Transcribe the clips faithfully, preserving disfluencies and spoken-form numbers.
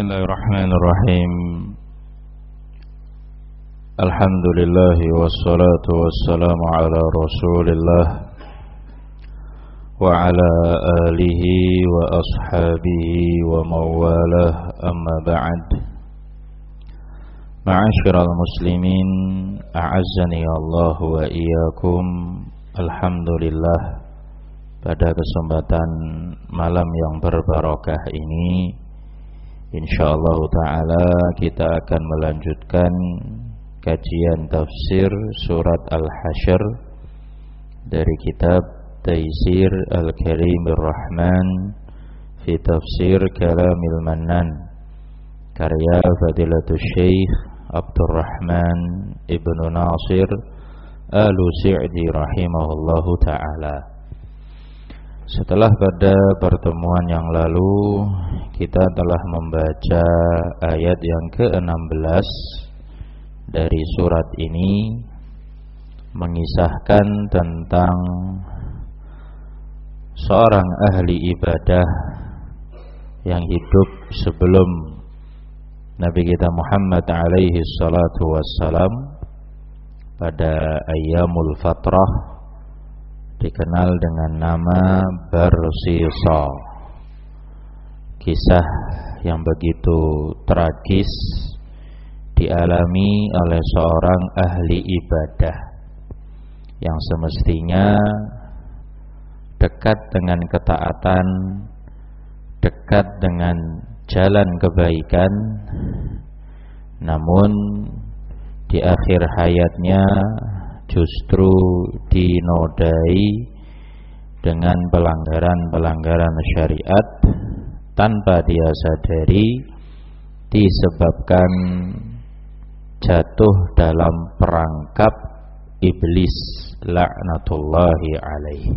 Bismillahirrahmanirrahim. Alhamdulillah wassalatu wassalamu ala Rasulillah wa ala alihi wa ashabihi wa mawalah, amma ba'd. Ma'asyiral muslimin, a'azzani Allah wa iyyakum. Alhamdulillah, pada kesempatan malam yang berbarokah ini, insyaallah ta'ala kita akan melanjutkan kajian tafsir surat Al-Hasyr dari kitab Taysir Al-Karimir Rahman fi Tafsir Kalamil Mannan, karya Fadilatul Syekh Abdurrahman Ibnu Nasir Al-Sa'di rahimahullahu ta'ala. Setelah pada pertemuan yang lalu kita telah membaca ayat yang ke enam belas dari surat ini, mengisahkan tentang seorang ahli ibadah yang hidup sebelum Nabi kita Muhammad alaihi salatu wassalam pada ayyamul fatrah, dikenal dengan nama Barsisa. Kisah yang begitu tragis dialami oleh seorang ahli ibadah yang semestinya dekat dengan ketaatan, dekat dengan jalan kebaikan, namun di akhir hayatnya justru dinodai dengan pelanggaran-pelanggaran syariat tanpa dia sadari, disebabkan jatuh dalam perangkap iblis laknatullahi alaihi.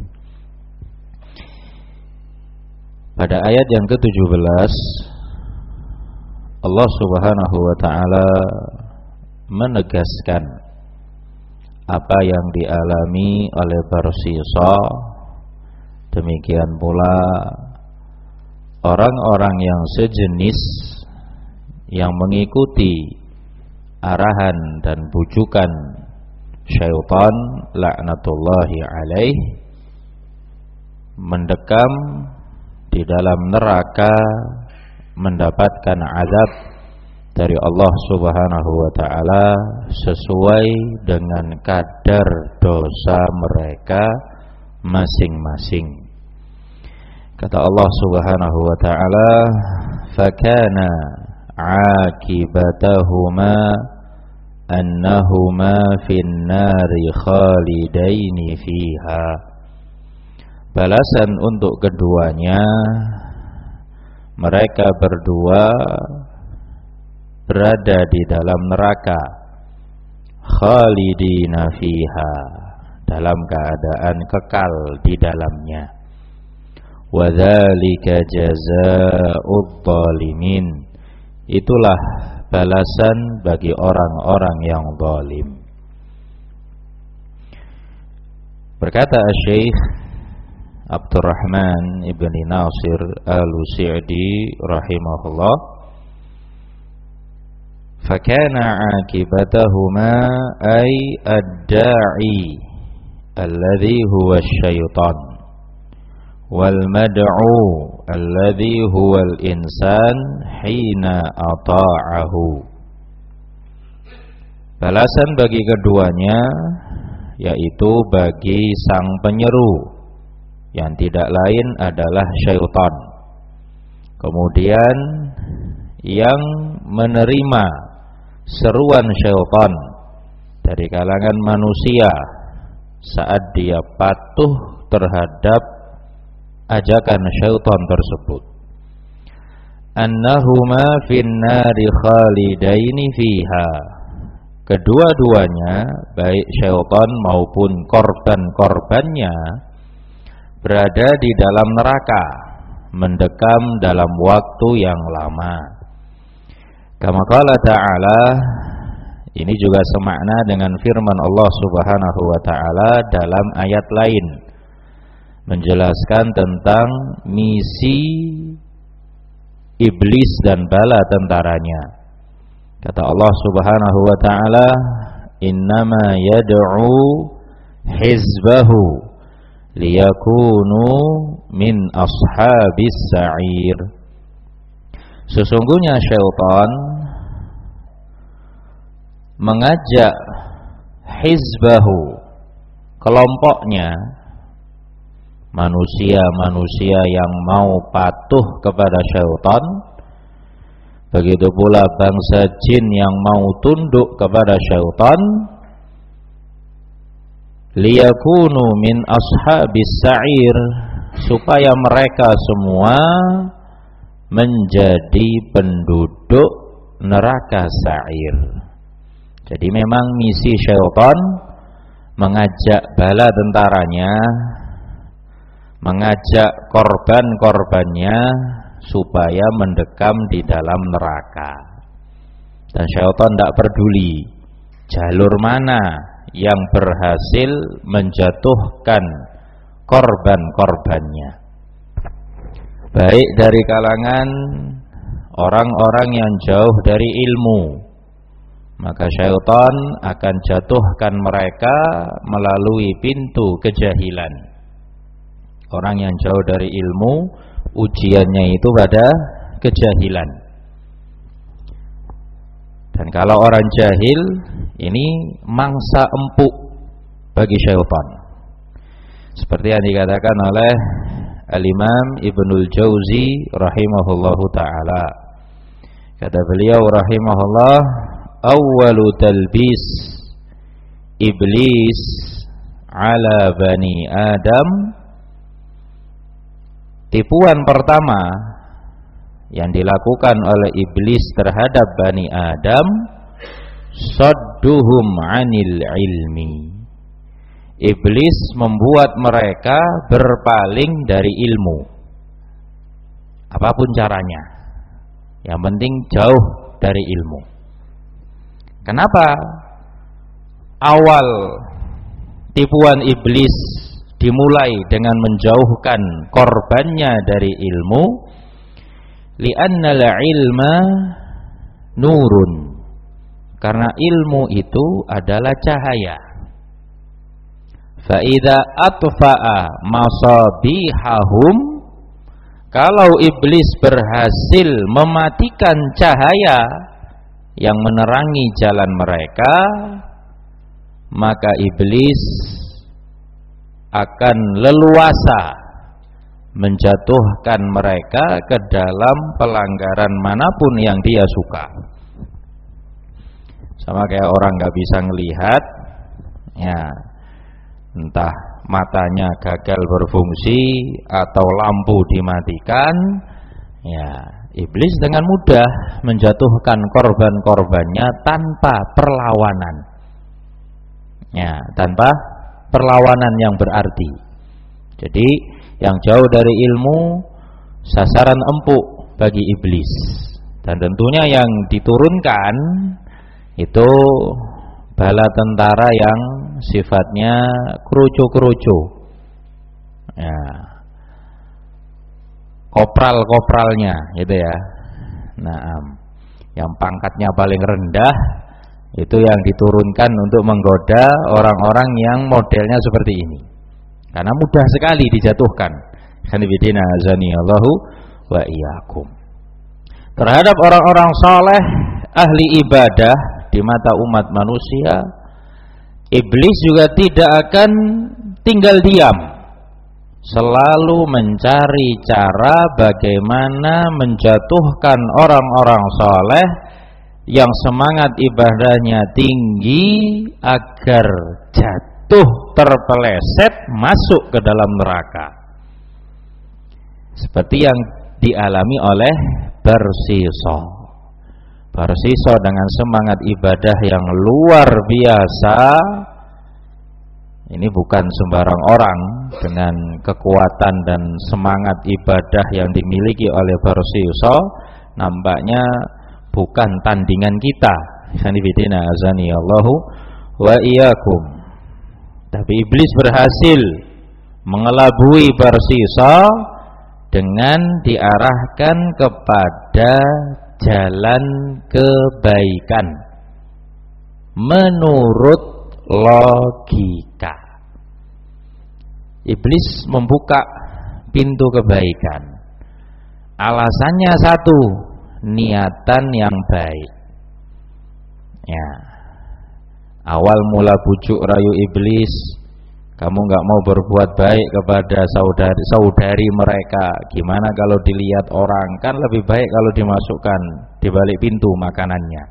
Pada ayat yang ke tujuh belas Allah subhanahu wa ta'ala menegaskan apa yang dialami oleh Barsisa, demikian pula orang-orang yang sejenis yang mengikuti arahan dan bujukan syaitan laknatullahi alaih, mendekam di dalam neraka mendapatkan azab dari Allah subhanahu wa ta'ala sesuai dengan kadar dosa mereka masing-masing. Kata Allah subhanahu wa ta'ala, fakana akibatahuma annahuma fin nari khalidaini fiha. Balasan untuk keduanya, mereka berdua berada di dalam neraka, khalidina fiha, dalam keadaan kekal di dalamnya. Wa dzalika jazaa'udz zalimin, itulah balasan bagi orang-orang yang zalim. Berkata Syekh Abdurrahman Ibni Nasir Al-Sa'di rahimahullah, fakana akibatahuma ay ad-da'i alladhi huwa asy-syaitan wal mad'u alladhi huwa al-insan hina ata'ahu. Balasan bagi keduanya yaitu bagi sang penyeru yang tidak lain adalah syaitan, kemudian yang menerima seruan syaitan dari kalangan manusia saat dia patuh terhadap ajakan syaitan tersebut. Annahuma finnari khalidaini fiha, kedua-duanya baik syaitan maupun korban-korbannya berada di dalam neraka, mendekam dalam waktu yang lama. Kama qala ta'ala, ini juga semakna dengan firman Allah subhanahu wa ta'ala dalam ayat lain, menjelaskan tentang misi iblis dan bala tentaranya. Kata Allah Subhanahu wa taala, "Innama yad'u hizbahu liyakunu min ashabis sa'ir." Sesungguhnya syaitan mengajak hizbahu, kelompoknya, manusia-manusia yang mau patuh kepada syaitan, begitu pula bangsa jin yang mau tunduk kepada syaitan, liyakunu min ashabis sa'ir, supaya mereka semua menjadi penduduk neraka sa'ir. Jadi memang misi syaitan mengajak bala tentaranya, mengajak korban-korbannya supaya mendekam di dalam neraka. Dan syaitan tidak peduli jalur mana yang berhasil menjatuhkan korban-korbannya, baik dari kalangan orang-orang yang jauh dari ilmu, maka syaitan akan jatuhkan mereka melalui pintu kejahilan. Orang yang jauh dari ilmu, ujiannya itu pada kejahilan. Dan kalau orang jahil, ini mangsa empuk bagi syaitan. Seperti yang dikatakan oleh Al-Imam Ibnul Jauzi rahimahullahu ta'ala. Kata beliau rahimahullah, awwalu talbis iblis ala bani Adam, tipuan pertama yang dilakukan oleh iblis terhadap bani Adam, sadduhum anil ilmi. Iblis membuat mereka berpaling dari ilmu, apapun caranya, yang penting jauh dari ilmu. Kenapa awal tipuan iblis dimulai dengan menjauhkan korbannya dari ilmu? Li'annal ilma nurun, karena ilmu itu adalah cahaya. Fa idza atfa'a masabihahum, kalau iblis berhasil mematikan cahaya yang menerangi jalan mereka, maka iblis akan leluasa menjatuhkan mereka ke dalam pelanggaran manapun yang dia suka. Sama kayak orang gak bisa ngelihat, ya, entah matanya gagal berfungsi atau lampu dimatikan, ya, iblis dengan mudah menjatuhkan korban-korbannya tanpa perlawanan, ya, tanpa perlawanan yang berarti. Jadi yang jauh dari ilmu sasaran empuk bagi iblis. Dan tentunya yang diturunkan itu bala tentara yang sifatnya kerucu-kerucu, ya, kopral-kopralnya gitu ya. Nah, yang pangkatnya paling rendah itu yang diturunkan untuk menggoda orang-orang yang modelnya seperti ini, karena mudah sekali dijatuhkan. Khanibidina azani Allahu wa iyyakum. Terhadap orang-orang saleh, ahli ibadah di mata umat manusia, iblis juga tidak akan tinggal diam, selalu mencari cara bagaimana menjatuhkan orang-orang saleh yang semangat ibadahnya tinggi agar jatuh terpeleset masuk ke dalam neraka, seperti yang dialami oleh Barsiso. Barsiso dengan semangat ibadah yang luar biasa. Ini bukan sembarang orang dengan kekuatan dan semangat ibadah yang dimiliki oleh Barsiso, nampaknya bukan tandingan kita. Sanibidina azani Allahu wa iyyakum. Tapi iblis berhasil mengelabui Barsiso dengan diarahkan kepada jalan kebaikan menurut logika. Iblis membuka pintu kebaikan. Alasannya satu, niatan yang baik. Ya. Awal mula bujuk rayu iblis, kamu nggak mau berbuat baik kepada saudari saudari mereka. Gimana kalau dilihat orang? Kan lebih baik kalau dimasukkan di balik pintu makanannya.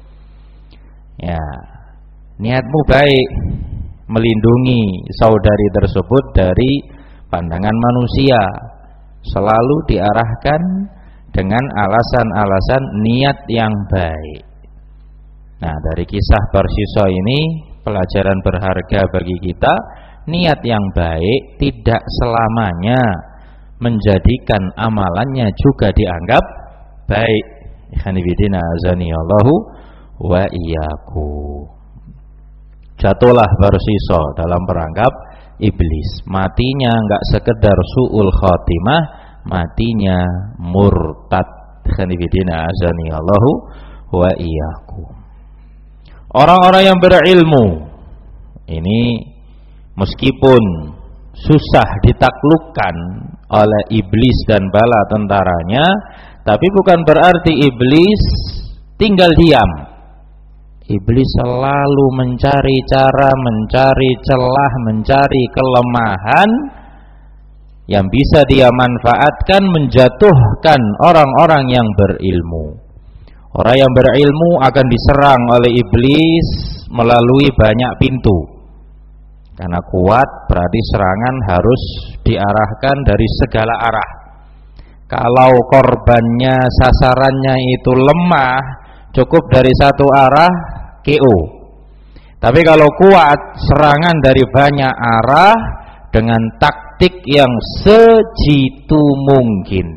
Ya, niatmu baik, melindungi saudari tersebut dari pandangan manusia. Selalu diarahkan dengan alasan-alasan niat yang baik. Nah, dari kisah Barsiso ini pelajaran berharga bagi kita. Niat yang baik tidak selamanya menjadikan amalannya juga dianggap baik. Ikhwanifidina azanillahu wa iyyakum. Jatuhlah Barsiso dalam perangkap iblis. Matinya enggak sekedar su'ul khotimah, matinya murtad. Ikhwanifidina azanillahu wa iyyakum. Orang-orang yang berilmu ini meskipun susah ditaklukkan oleh iblis dan bala tentaranya, tapi bukan berarti iblis tinggal diam. Iblis selalu mencari cara, mencari celah, mencari kelemahan yang bisa dia manfaatkan menjatuhkan orang-orang yang berilmu. Orang yang berilmu akan diserang oleh iblis melalui banyak pintu. Karena kuat berarti serangan harus diarahkan dari segala arah. Kalau korbannya, sasarannya itu lemah, cukup dari satu arah, K O. Tapi kalau kuat, serangan dari banyak arah dengan taktik yang sejitu mungkin.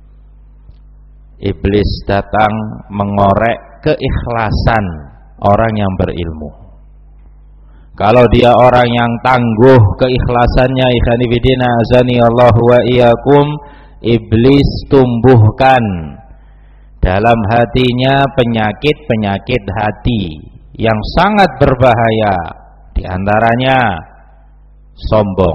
Iblis datang mengorek keikhlasan orang yang berilmu. Kalau dia orang yang tangguh keikhlasannya, ikhwanifidina azanillahu wa iyyakum, iblis tumbuhkan dalam hatinya penyakit-penyakit hati yang sangat berbahaya. Di antaranya sombong.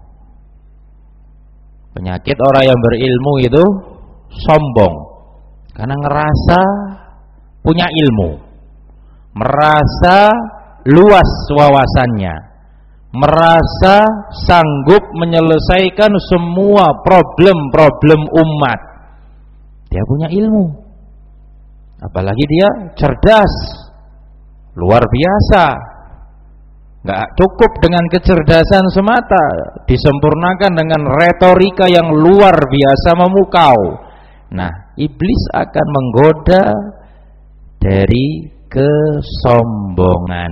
Penyakit orang yang berilmu itu sombong. Karena ngerasa punya ilmu, merasa luas wawasannya, merasa sanggup menyelesaikan semua problem-problem umat. Dia punya ilmu, apalagi dia cerdas, luar biasa. Gak cukup dengan kecerdasan semata, disempurnakan dengan retorika yang luar biasa memukau. Nah, iblis akan menggoda dari kesombongan.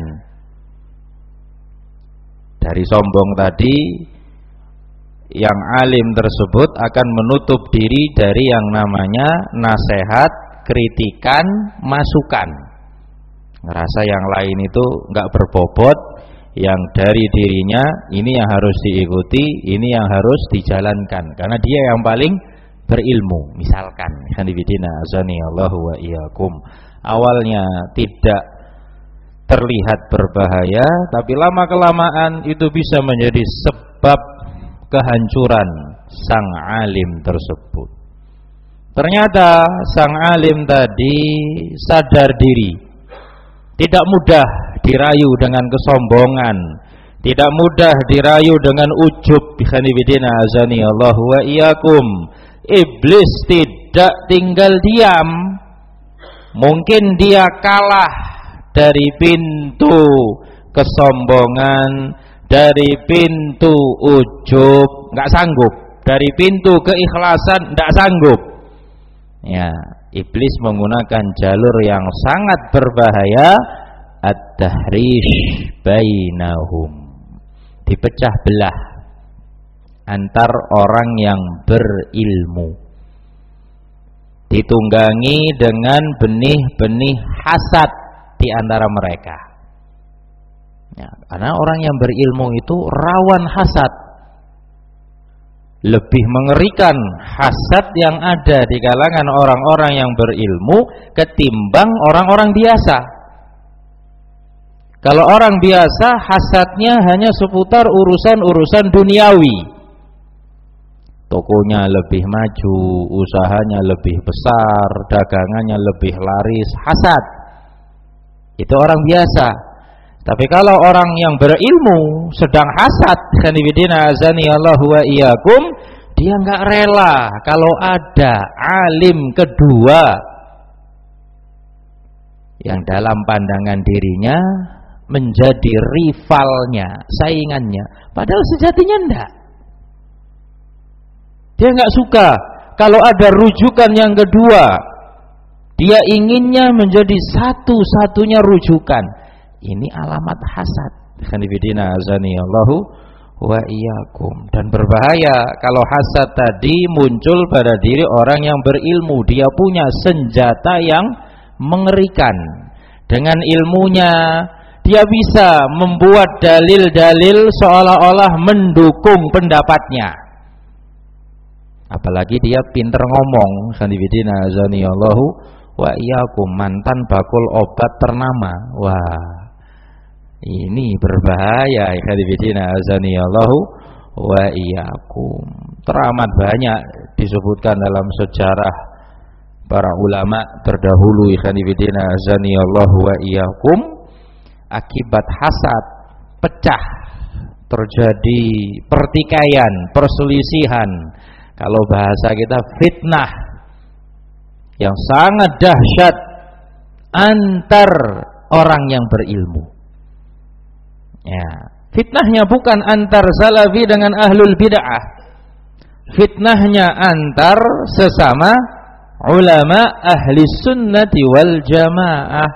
Dari sombong tadi, yang alim tersebut akan menutup diri dari yang namanya nasihat, kritikan, masukan. Ngerasa yang lain itu enggak berbobot, yang dari dirinya ini yang harus diikuti, ini yang harus dijalankan. Karena dia yang paling berilmu. Misalkan hanifidina azani Allahu wa iyyakum, awalnya tidak terlihat berbahaya, tapi lama kelamaan itu bisa menjadi sebab kehancuran sang alim tersebut. Ternyata sang alim tadi sadar diri, tidak mudah dirayu dengan kesombongan, tidak mudah dirayu dengan ujub. Hanifidina azani Allahu wa iyyakum. Iblis tidak tinggal diam. Mungkin dia kalah dari pintu kesombongan, dari pintu ujub, nggak sanggup. Dari pintu keikhlasan, nggak sanggup. Ya, iblis menggunakan jalur yang sangat berbahaya, at-tahrish bainahum, dipecah belah antar orang yang berilmu, ditunggangi dengan benih-benih hasad di antara mereka. Ya, karena orang yang berilmu itu rawan hasad, Lebih mengerikan hasad yang ada di kalangan orang-orang yang berilmu ketimbang orang-orang biasa. Kalau orang biasa hasadnya hanya seputar urusan-urusan duniawi. Tokonya lebih maju, usahanya lebih besar, dagangannya lebih laris, hasad. Itu orang biasa. Tapi kalau orang yang berilmu sedang hasad, khanifidina azanillahu wa iyyakum, dia enggak rela kalau ada alim kedua yang dalam pandangan dirinya menjadi rivalnya, saingannya, padahal sejatinya enggak. Dia enggak suka kalau ada rujukan yang kedua. Dia inginnya menjadi satu-satunya rujukan. Ini alamat hasad. Khanifidina azanillahu wa iyyakum. Dan berbahaya kalau hasad tadi muncul pada diri orang yang berilmu. Dia punya senjata yang mengerikan. Dengan ilmunya dia bisa membuat dalil-dalil seolah-olah mendukung pendapatnya. Apalagi dia pinter ngomong. Khanifidina azanillahu wa iyyakum, mantan bakul obat ternama. Wah, ini berbahaya. Ikhwanifidina azanillahu wa iyyakum. Teramat banyak disebutkan dalam sejarah para ulama terdahulu, ikhwanifidina azanillahu wa iyyakum, akibat hasad pecah, terjadi pertikaian, perselisihan, kalau bahasa kita fitnah yang sangat dahsyat antar orang yang berilmu. Ya, fitnahnya bukan antar salafi dengan ahlul bid'ah. Fitnahnya antar sesama ulama ahli sunnati wal jamaah.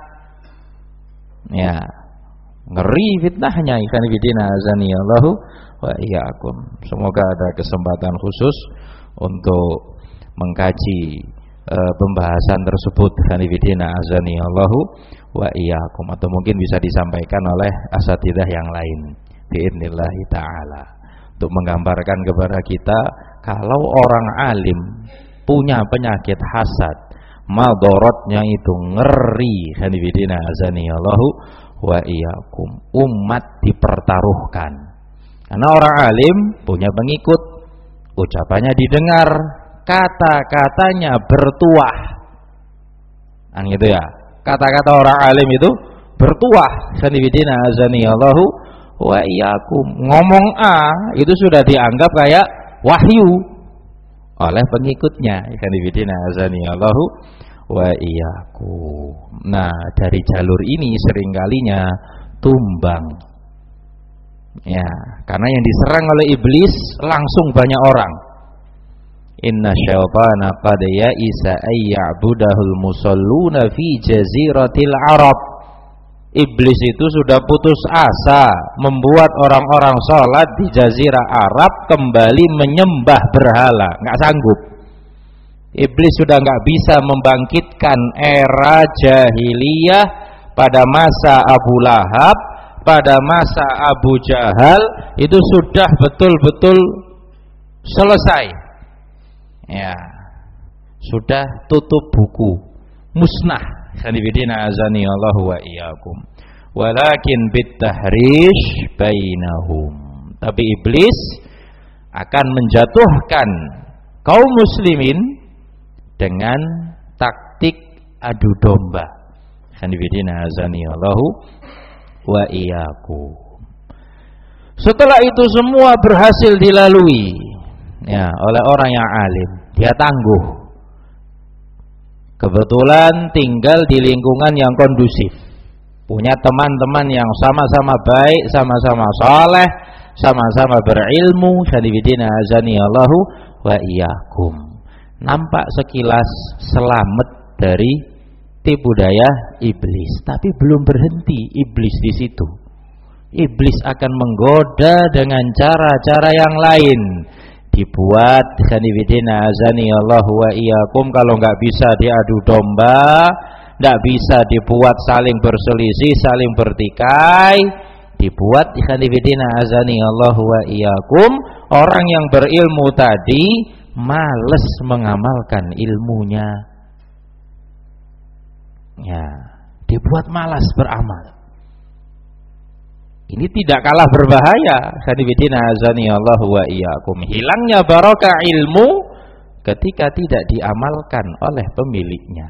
Ya, ngeri fitnahnya. Ikhwan fillah azanillahu wa iyyakum. Semoga ada kesempatan khusus untuk mengkaji uh, pembahasan tersebut. Ikhwan fillah azanillahu wa iyyakum, atau mungkin bisa disampaikan oleh asatidzah yang lain biidznillah taala, untuk menggambarkan kepada kita kalau orang alim punya penyakit hasad, madorotnya itu ngeri. Hanifidina azanillahu wa iyyakum, umat dipertaruhkan karena orang alim punya pengikut, ucapannya didengar, kata-katanya bertuah, kan gitu ya. Kata-kata orang alim itu bertuah. Sanibidina azanillahu wa iyyakum. Ngomong A itu sudah dianggap kayak wahyu oleh pengikutnya. Sanibidina azanillahu wa iyyakum. Nah, dari jalur ini seringkalinya tumbang. Ya, karena yang diserang oleh iblis langsung banyak orang. Inna syaitana qad ya'isa ayya'budahul musalluna fi jaziratil Arab. Iblis itu sudah putus asa membuat orang-orang sholat di jazirah Arab kembali menyembah berhala. Nggak sanggup. Iblis sudah nggak bisa membangkitkan era jahiliyah pada masa Abu Lahab, pada masa Abu Jahal, itu sudah betul-betul selesai. Ya, sudah tutup buku, musnah. Sanibidina azanillahu wa iyyakum. Walakin bitahrish bainahum. Tapi iblis akan menjatuhkan kaum muslimin dengan taktik adu domba. Sanibidina azanillahu wa iyyakum. Setelah itu semua berhasil dilalui, ya, oleh orang yang alim, dia tangguh. Kebetulan tinggal di lingkungan yang kondusif, punya teman-teman yang sama-sama baik, sama-sama saleh, sama-sama berilmu. Sanibidina azanillahu wa iyyakum. Nampak sekilas selamat dari tipu daya iblis, tapi belum berhenti iblis di situ. Iblis akan menggoda dengan cara-cara yang lain. Dibuat sanibidina azanillahu wa iyyakum, kalau nggak bisa diadu domba, nggak bisa dibuat saling berselisih, saling bertikai, dibuat sanibidina azanillahu wa iyyakum Orang yang berilmu tadi males mengamalkan ilmunya. Ya, dibuat malas beramal. Ini tidak kalah berbahaya. Khadibidina azani Allah wa iyyakum. Hilangnya barokah ilmu ketika tidak diamalkan oleh pemiliknya.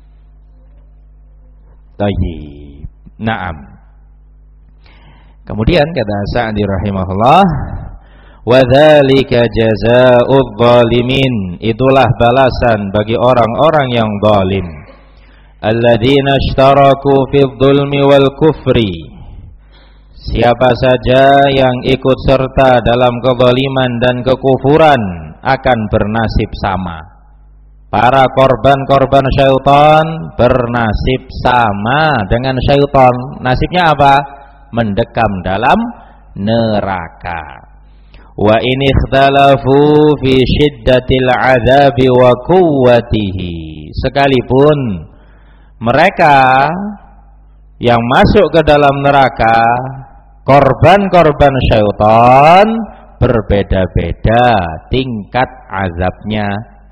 Tayyib. Naam. Kemudian kata Sa'di rahimahullah, wa dzalika jazaa'udz zalimin. Itulah balasan bagi orang-orang yang zalim. Alladzina ishtaraku fidz zulmi wal kufri. Siapa saja yang ikut serta dalam kezaliman dan kekufuran akan bernasib sama. Para korban-korban syaitan bernasib sama dengan syaitan. Nasibnya apa? Mendekam dalam neraka. Wa in ikhtalafu fi syiddatil adzabi wa quwwatihi. Sekalipun mereka yang masuk ke dalam neraka, korban-korban syaitan, berbeda-beda tingkat azabnya.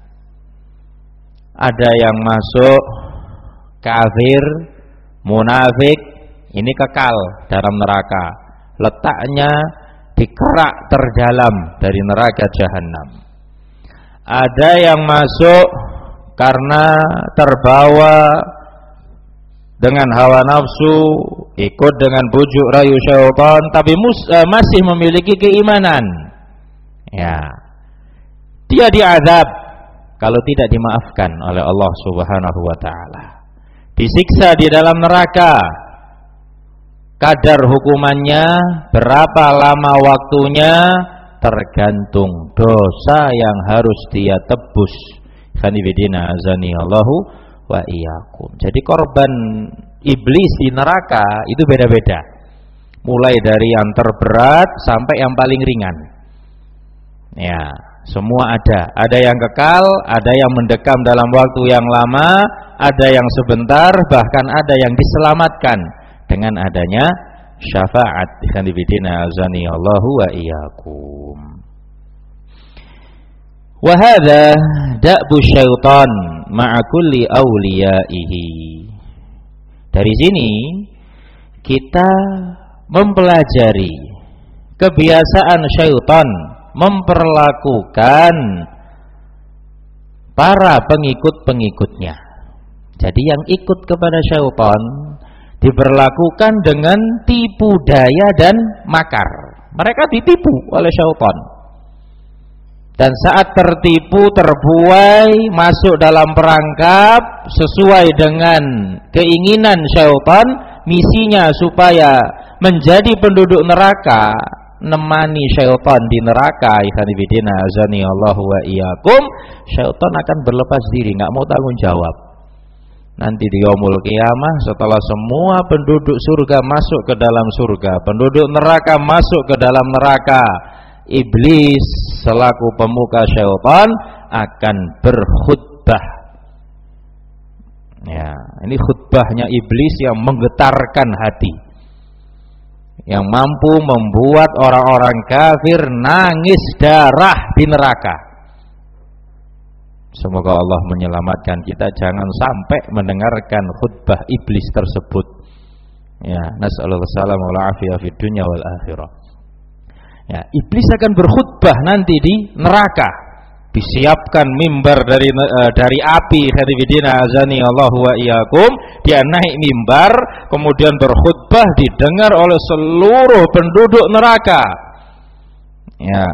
Ada yang masuk kafir, munafik, ini kekal dalam neraka. Letaknya di kerak terdalam dari neraka jahanam. Ada yang masuk karena terbawa dengan hawa nafsu, ikut dengan bujuk rayu syaitan, tapi mus, uh, masih memiliki keimanan. Ya, dia diazab kalau tidak dimaafkan oleh Allah Subhanahu wa taala. Disiksa di dalam neraka. Kadar hukumannya, berapa lama waktunya, tergantung dosa yang harus dia tebus. Khanibidina azani Allahu wa iyyakum. Jadi korban iblis di neraka itu beda-beda. Mulai dari yang terberat sampai yang paling ringan. Ya, semua ada. Ada yang kekal, ada yang mendekam dalam waktu yang lama, ada yang sebentar, bahkan ada yang diselamatkan dengan adanya syafaat. Khanibidina azani Allahu wa iyyakum. Wa hadza da'bu syaitan ma'a kulli awliyaihi. Dari sini kita mempelajari kebiasaan syaitan memperlakukan para pengikut-pengikutnya. Jadi yang ikut kepada syaitan diperlakukan dengan tipu daya dan makar. Mereka ditipu oleh syaitan. Dan saat tertipu, terbuai, masuk dalam perangkap sesuai dengan keinginan syaitan, misinya supaya menjadi penduduk neraka, nemani syaitan di neraka. Ikhwanifidina azani Allahu wa iyyakum. Syaitan akan berlepas diri, nggak mau tanggung jawab. Nanti di yaumul qiyamah, setelah semua penduduk surga masuk ke dalam surga, penduduk neraka masuk ke dalam neraka, iblis selaku pemuka syaitan akan berkhutbah. Ya, ini khutbahnya iblis yang menggetarkan hati, yang mampu membuat orang-orang kafir nangis darah di neraka. Semoga Allah menyelamatkan kita jangan sampai mendengarkan khutbah iblis tersebut. Ya, nas'alullah salam wal afiyah fid dunya wal akhirah. Ya, iblis akan berkhutbah nanti di neraka. Disiapkan mimbar dari uh, dari api. Khadifidina azani Allahu wa iyyakum. Dia naik mimbar, kemudian berkhutbah didengar oleh seluruh penduduk neraka. Ya.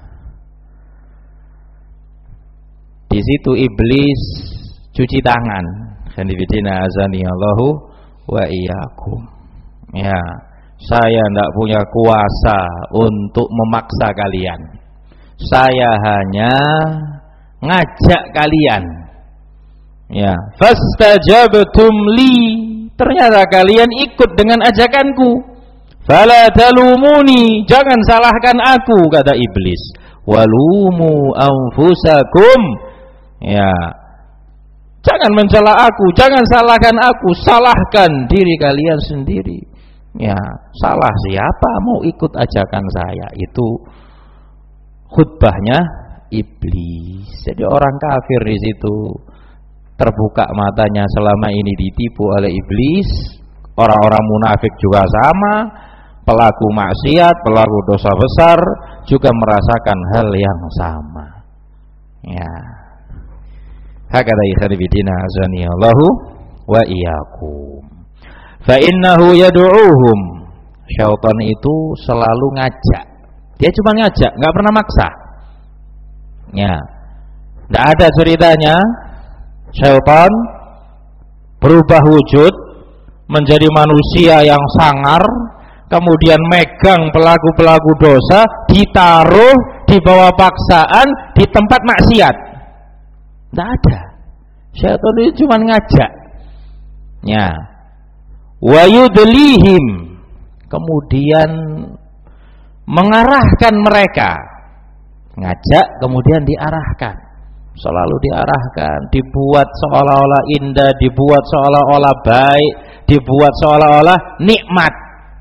Di situ iblis cuci tangan. Khadifidina azani Allahu wa iyyakum. Ya. Saya tidak punya kuasa untuk memaksa kalian. Saya hanya ngajak kalian. Ya, fastajabtum li. Ternyata kalian ikut dengan ajakanku. Fala talumuni, jangan salahkan aku, kata iblis. Walumu anfusakum. Ya. Jangan mencela aku, jangan salahkan aku, salahkan diri kalian sendiri. Ya, salah siapa mau ikut ajakan saya? Itu khutbahnya iblis. Jadi orang kafir di situ terbuka matanya selama ini ditipu oleh iblis. Orang-orang munafik juga sama, pelaku maksiat, pelaku dosa besar juga merasakan hal yang sama. Ya. Hakadha ikhwan fillah azanillahu wa iyyakum. Fa innahu yad'uuhum. Syaitan itu selalu ngajak. Dia cuma ngajak, enggak pernah maksa. Ya. Enggak ada ceritanya syaitan berubah wujud menjadi manusia yang sangar, kemudian megang pelaku-pelaku dosa, ditaruh di bawah paksaan di tempat maksiat. Tidak ada. Syaitan itu cuma ngajak. Ya. Wa yudlihim, kemudian mengarahkan mereka. Ngajak kemudian diarahkan. Selalu diarahkan, dibuat seolah-olah indah, dibuat seolah-olah baik, dibuat seolah-olah nikmat.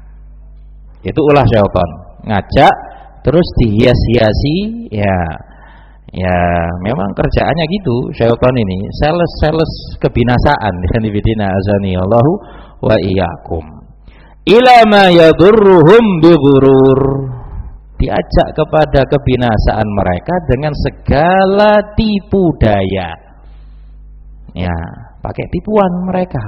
Itu ulah syaitan. Ngajak terus dihias-hiasi, ya. Ya, memang kerjaannya gitu syaitan ini, sales-sales kebinasaan. Khonibidina azani Allahu wa iyyakum. Ila ma yadurruhum bighurur. Diajak kepada kebinasaan mereka dengan segala tipu daya. Ya, pakai tipuan mereka.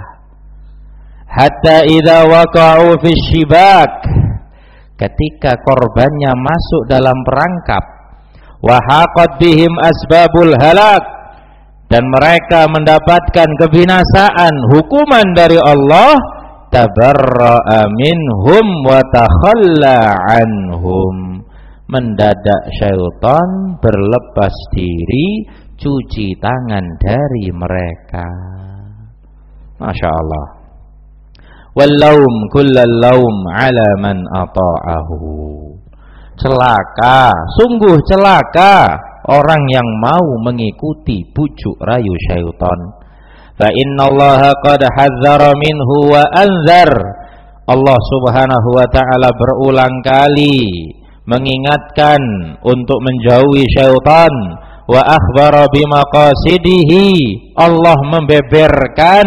Hatta idza waqa'u fi syibak. Ketika korbannya masuk dalam perangkap, wa haqat bihim asbabul halak, dan mereka mendapatkan kebinasaan, hukuman dari Allah, tabarra'a minhum wa takhalla anhum. Mendadak syaitan berlepas diri, cuci tangan dari mereka. Masya Allah. Wallaum kullal laum ala man ata'ahu. Celaka, sungguh celaka orang yang mau mengikuti bujuk rayu syaitan. Fa innallaha qad hadzara minhu wa anzar. Allah Subhanahu wa taala berulang kali mengingatkan untuk menjauhi syaitan. Wa akhbara bimaqasidihi. Allah membeberkan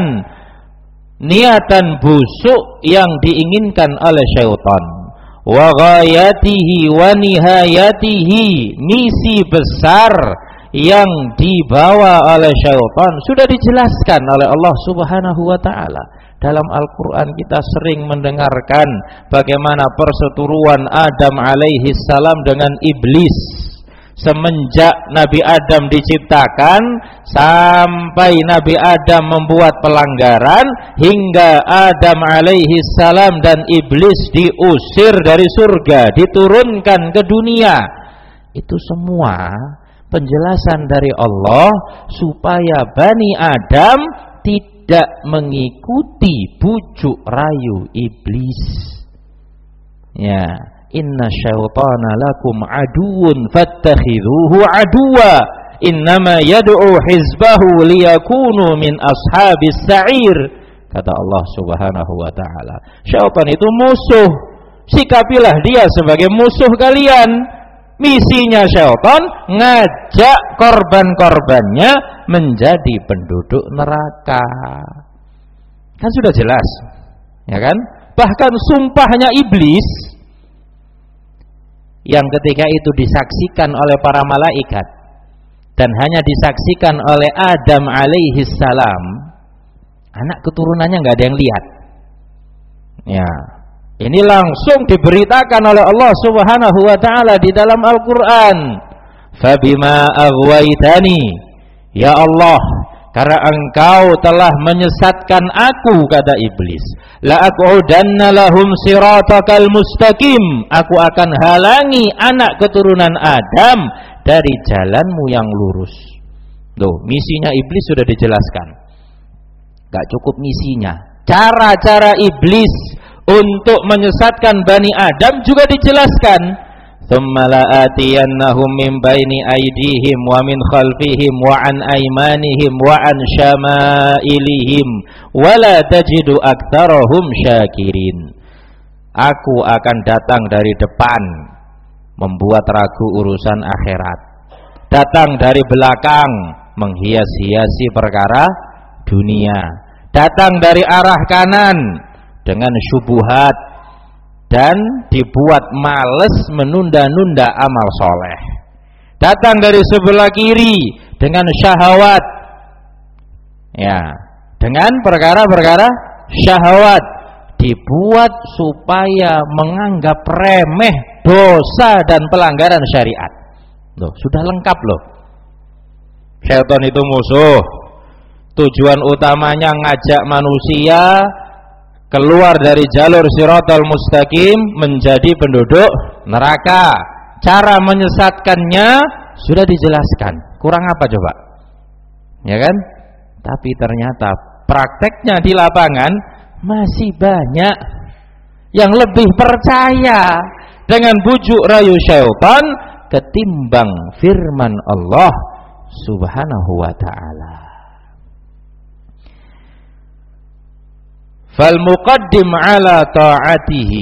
niatan busuk yang diinginkan oleh syaitan. Wa ghayatihi wa nihayatihi, misi besar yang dibawa oleh syaitan sudah dijelaskan oleh Allah Subhanahu wa taala. Dalam Al-Qur'an kita sering mendengarkan bagaimana perseteruan Adam alaihi salam dengan iblis. Semenjak Nabi Adam diciptakan sampai Nabi Adam membuat pelanggaran, hingga Adam alaihi salam dan iblis diusir dari surga, diturunkan ke dunia. Itu semua penjelasan dari Allah supaya Bani Adam tidak mengikuti bujuk rayu iblis. Ya. Inna syaitana lakum aduun fattakhidhuhu aduwa innama yad'u hizbahu liyakunu min ashabis sa'ir. Kata Allah Subhanahu wa taala, syaitan itu musuh, sikapilah dia sebagai musuh kalian. Misinya syaitan ngajak korban-korbannya menjadi penduduk neraka. Kan sudah jelas, ya kan? Bahkan sumpahnya iblis yang ketika itu disaksikan oleh para malaikat dan hanya disaksikan oleh Adam alaihi salam, anak keturunannya nggak ada yang lihat. Ya, ini langsung diberitakan oleh Allah Subhanahu wa taala di dalam Al-Qur'an. Fabima aghwaytani, ya Allah, karena engkau telah menyesatkan aku, kata iblis, la aqudanna lahum siratakal mustaqim, aku akan halangi anak keturunan Adam dari jalanmu yang lurus. Loh, misinya iblis sudah dijelaskan. Gak cukup misinya, cara-cara iblis untuk menyesatkan Bani Adam juga dijelaskan. Thumma la'atiyannahum min baini aydihim wa min khalfihim wa an aymanihim wa an syama'ilihim wa la tajidu aktsarahum syakirin. Aku akan datang dari depan, membuat ragu urusan akhirat. Datang dari belakang, menghias-hiasi perkara dunia. Datang dari arah kanan dengan syubhat dan dibuat males menunda-nunda amal soleh. Datang dari sebelah kiri dengan syahwat, ya, dengan perkara-perkara syahwat, dibuat supaya menganggap remeh dosa dan pelanggaran syariat. Loh, sudah lengkap loh. Syaitan itu musuh. Tujuan utamanya ngajak manusia keluar dari jalur Shiratal Mustaqim menjadi penduduk neraka. Cara menyesatkannya sudah dijelaskan. Kurang apa coba? Ya kan? Tapi ternyata prakteknya di lapangan masih banyak yang lebih percaya dengan bujuk rayu syaitan ketimbang firman Allah Subhanahu wa ta'ala. Fal muqaddim ala ta'atihi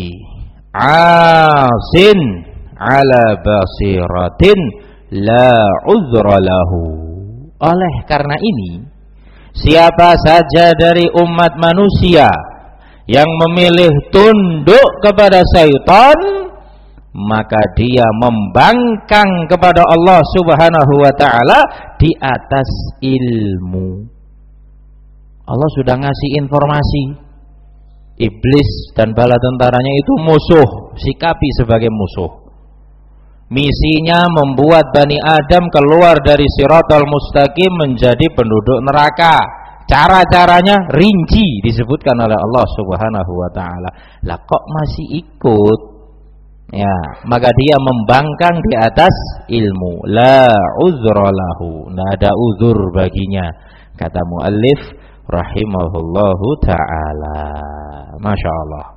asin ala basiratin la uzra lahu. Oleh karena ini, siapa saja dari umat manusia yang memilih tunduk kepada syaitan, maka dia membangkang kepada Allah Subhanahu wa ta'ala di atas ilmu. Allah sudah ngasih informasi. Iblis dan bala tentaranya itu musuh, sikapi sebagai musuh. Misinya membuat Bani Adam keluar dari Shiratal Mustaqim menjadi penduduk neraka. Cara-caranya rinci disebutkan oleh Allah Subhanahu wa ta'ala. Lah kok masih ikut? Ya, maka dia membangkang di atas ilmu. La uzra lahu, tidak ada uzur baginya, kata muallif rahimahullahu ta'ala. Masya Allah.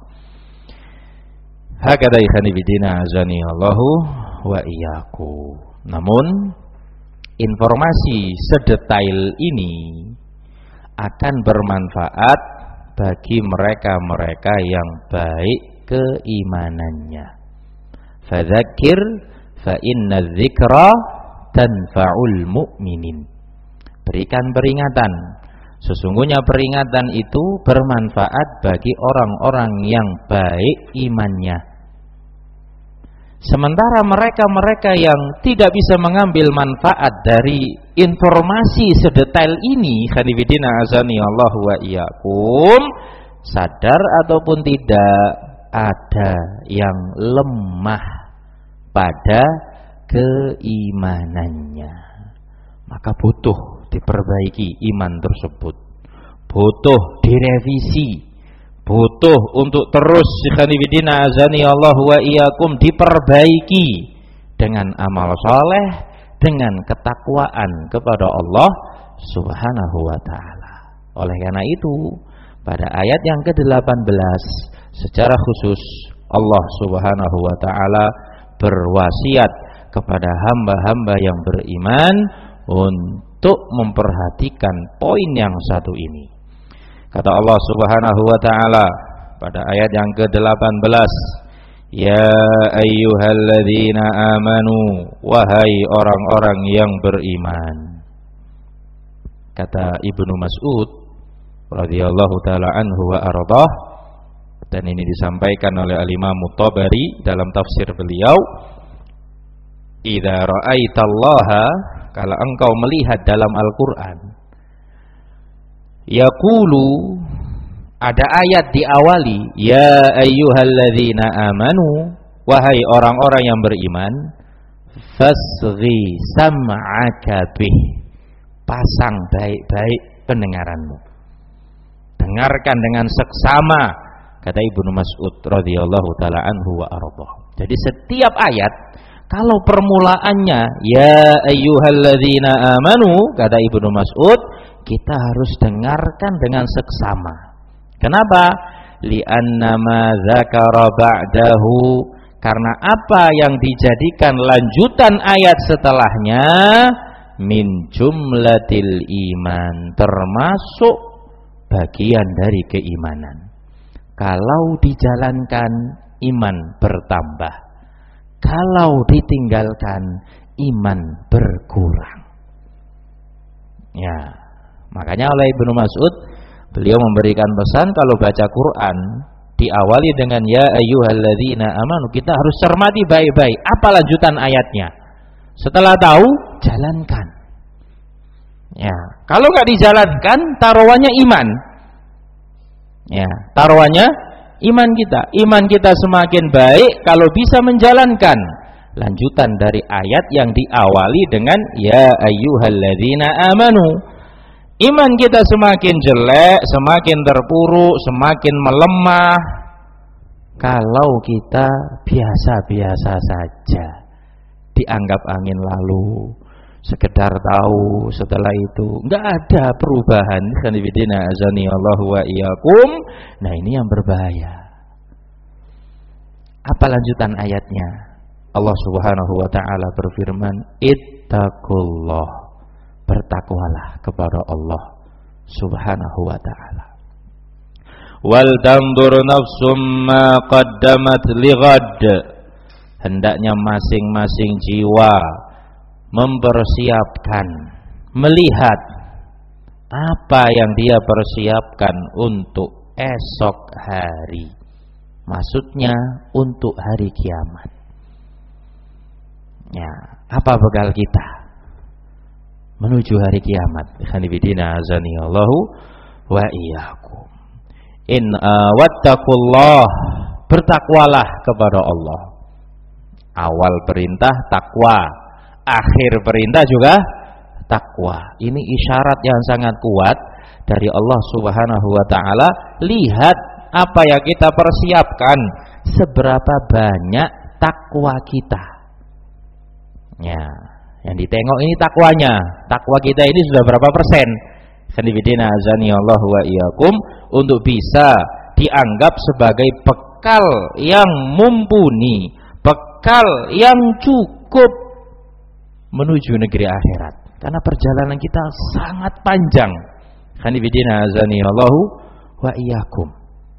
Hakada ikhani bidina azani Allahu wa iyyakum. Namun informasi sedetail ini akan bermanfaat bagi mereka-mereka yang baik keimanannya. Fadzakir fa inna dzikra tanfa'ul mu'minin. Berikan peringatan. Sesungguhnya peringatan itu bermanfaat bagi orang-orang yang baik imannya. Sementara mereka-mereka yang tidak bisa mengambil manfaat dari informasi sedetail ini, khanifidina azani Allah wa iyyakum, sadar ataupun tidak, ada yang lemah pada keimanannya. Maka butuh diperbaiki iman tersebut, butuh direvisi, butuh untuk terus khanifidina azani Allah wa iyyakum diperbaiki dengan amal soleh, dengan ketakwaan kepada Allah Subhanahu wa ta'ala. Oleh karena itu, pada ayat yang ke delapan belas secara khusus Allah Subhanahu wa ta'ala berwasiat kepada hamba-hamba yang beriman untuk memperhatikan poin yang satu ini. Kata Allah Subhanahu wa ta'ala pada ayat yang ke delapan belas, ya ayyuhalladzina amanu, wahai orang-orang yang beriman. Kata Ibnu Mas'ud radhiyallahu taala anhu wa ardhah, dan ini disampaikan oleh Al-Imam Tabari dalam tafsir beliau, idza ra'aitallaha, kalau engkau melihat dalam Al-Qur'an, yaqulu, ada ayat diawali ya ayyuhalladzina amanu, wahai orang-orang yang beriman, fasghi sam'aka bih, pasang baik-baik pendengaranmu, dengarkan dengan seksama, kata Ibnu Mas'ud radhiyallahu taala anhu wa ardhah. Jadi setiap ayat kalau permulaannya ya ayyuhalladzina amanu, kata Ibnu Mas'ud, kita harus dengarkan dengan seksama. Kenapa? Li'anna ma dzakara ba'dahu, karena apa yang dijadikan lanjutan ayat setelahnya min jumlatil iman, termasuk bagian dari keimanan. Kalau dijalankan, iman bertambah. Kalau ditinggalkan, iman berkurang. Ya, makanya oleh Ibnu Mas'ud, beliau memberikan pesan kalau baca Quran diawali dengan ya ayyuhalladzina amanu, kita harus cermati baik-baik apa lanjutan ayatnya. Setelah tahu, jalankan. Ya, kalau nggak dijalankan, taruhannya iman. Ya, taruhannya iman kita. Iman kita semakin baik kalau bisa menjalankan lanjutan dari ayat yang diawali dengan ya ayyuhalladzina amanu. Iman kita semakin jelek, semakin terpuruk, semakin melemah kalau kita biasa-biasa saja, dianggap angin lalu, sekedar tahu, setelah itu enggak ada perubahan. Khanifidina azani Allah wa iyyakum. Nah, ini yang berbahaya. Apa lanjutan ayatnya? Allah Subhanahu wa taala berfirman, ittaqullah, bertakwalah kepada Allah Subhanahu wa taala. Wal tandur nafsum ma qaddamat lighad, hendaknya masing-masing jiwa mempersiapkan, melihat apa yang dia persiapkan untuk esok hari. Maksudnya untuk hari kiamat. Ya, apa bekal kita menuju hari kiamat? Khanifidina azani Allahu wa iyyakum. In uh, wattaqullah, bertakwalah kepada Allah. Awal perintah takwa, akhir perintah juga takwa. Ini isyarat yang sangat kuat dari Allah Subhanahu wa taala. Lihat apa yang kita persiapkan, seberapa banyak takwa kita. Ya, yang ditengok ini takwanya. Takwa kita ini sudah berapa persen? Khanifidina azani Allah wa iyyakum, untuk bisa dianggap sebagai bekal yang mumpuni, bekal yang cukup menuju negeri akhirat. Karena perjalanan kita sangat panjang. Khanifidina azani Allah wa iyyakum.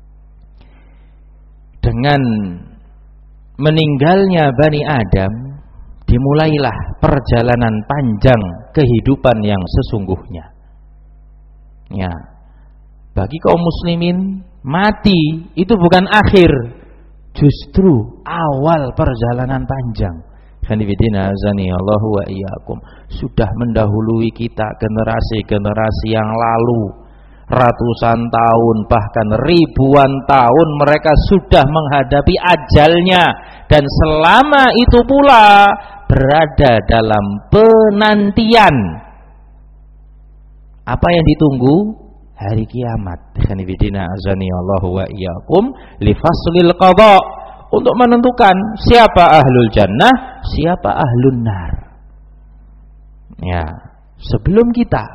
Dengan meninggalnya Bani Adam, dimulailah perjalanan panjang kehidupan yang sesungguhnya. Ya, bagi kaum muslimin, mati itu bukan akhir, justru awal perjalanan panjang. Khanifidina azani Allah wa iyyakum, sudah mendahului kita generasi-generasi yang lalu. Ratusan tahun, bahkan ribuan tahun mereka sudah menghadapi ajalnya, dan selama itu pula berada dalam penantian. Apa yang ditunggu? Hari kiamat. Khanifidina azani Allah wa iyyakum, li faslil qadha, untuk menentukan siapa ahlul jannah, siapa ahlun nar. Ya, sebelum kita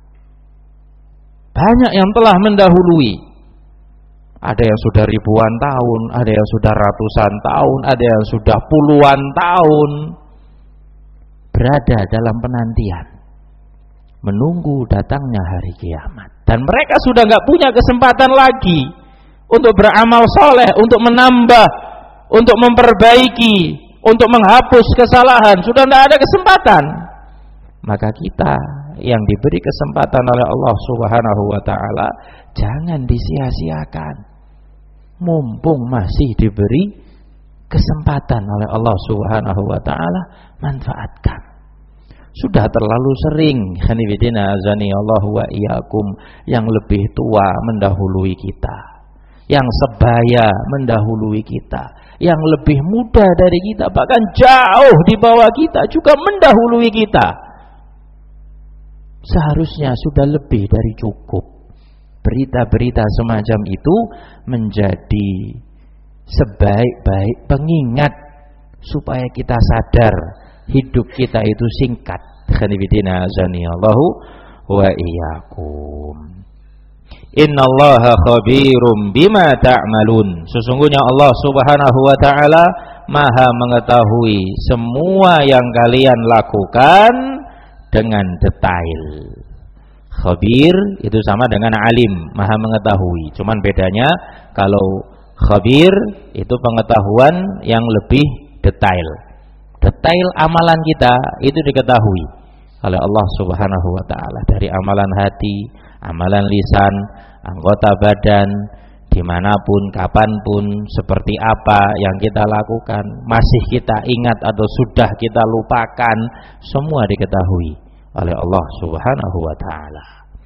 banyak yang telah mendahului. Ada yang sudah ribuan tahun, ada yang sudah ratusan tahun, ada yang sudah puluhan tahun berada dalam penantian, menunggu datangnya hari kiamat. Dan mereka sudah nggak punya kesempatan lagi untuk beramal soleh, untuk menambah, untuk memperbaiki, untuk menghapus kesalahan. Sudah nggak ada kesempatan. Maka kita yang diberi kesempatan oleh Allah Subhanahu wa taala, jangan disia-siakan. Mumpung masih diberi kesempatan oleh Allah Subhanahu wa taala, manfaatkan. Sudah terlalu sering, khanifidina azani Allah wa iyyakum, yang lebih tua mendahului kita, yang sebaya mendahului kita, yang lebih muda dari kita, bahkan jauh di bawah kita juga mendahului kita. Seharusnya sudah lebih dari cukup. Berita-berita semacam itu menjadi sebaik-baik pengingat supaya kita sadar hidup kita itu singkat. Khanifidina azani Allahu wa iyyakum. Innallaha khabirum bima ta'malun. Sesungguhnya Allah Subhanahu wa taala Maha mengetahui semua yang kalian lakukan dengan detail. Khabir itu sama dengan alim, maha mengetahui. Cuman bedanya kalau khabir itu pengetahuan yang lebih detail. Detail amalan kita itu diketahui oleh Allah Subhanahu wa taala, dari amalan hati, amalan lisan, anggota badan, dimanapun, kapanpun, seperti apa yang kita lakukan, masih kita ingat atau sudah kita lupakan, semua diketahui oleh Allah Subhanahu wa taala.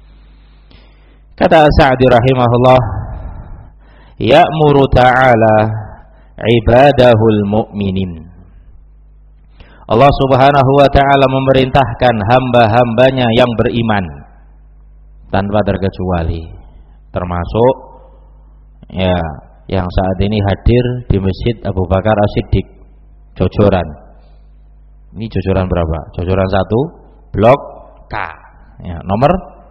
Kata Sa'di rahimahullah, ya'muru ta'ala ibadahul mu'minin. Allah Subhanahu wa taala memerintahkan hamba-hambanya yang beriman tanpa terkecuali, termasuk ya yang saat ini hadir di Masjid Abu Bakar As-Siddiq Jojoran. Ini Jojoran berapa? Jojoran satu, blok K. Ya, nomor